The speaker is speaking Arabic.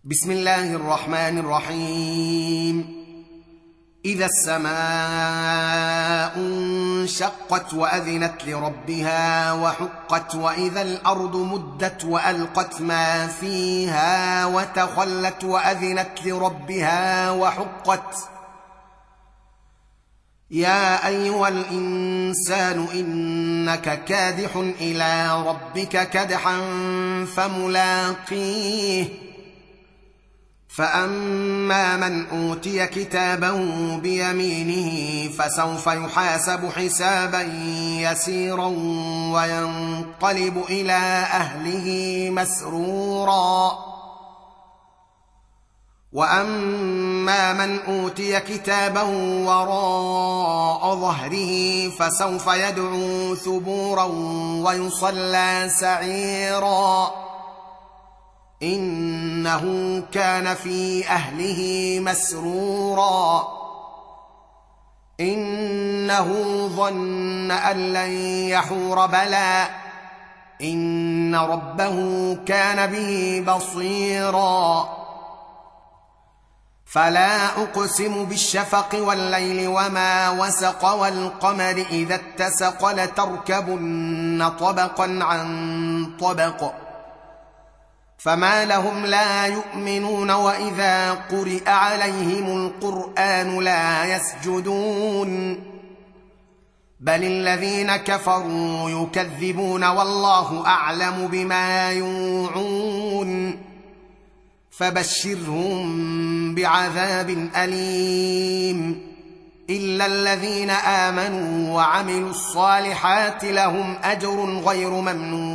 بسم الله الرحمن الرحيم. إذا السماء انشقت وأذنت لربها وحقت، وإذا الأرض مدت وألقت ما فيها وتخلت وأذنت لربها وحقت. يا أيها الإنسان إنك كادح إلى ربك كدحا فملاقيه. فأما من أوتي كتابه بيمينه فسوف يحاسب حسابا يسيرا وينقلب إلى أهله مسرورا. وأما من أوتي كتابه وراء ظهره فسوف يدعو ثبورا ويصلى سعيرا، إنه كان في أهله مسرورا. إنه ظن أن لن يحور، بلى إن ربه كان به بصيرا. فلا أقسم بالشفق والليل وما وسق، والقمر إذا اتسق لتركبن طبقا عن طبق، فما لهم لا يؤمنون وإذا قرئ عليهم القرآن لا يسجدون، بل الذين كفروا يكذبون والله أعلم بما يوعون. فبشرهم بعذاب أليم إلا الذين آمنوا وعملوا الصالحات لهم أجر غير ممنون.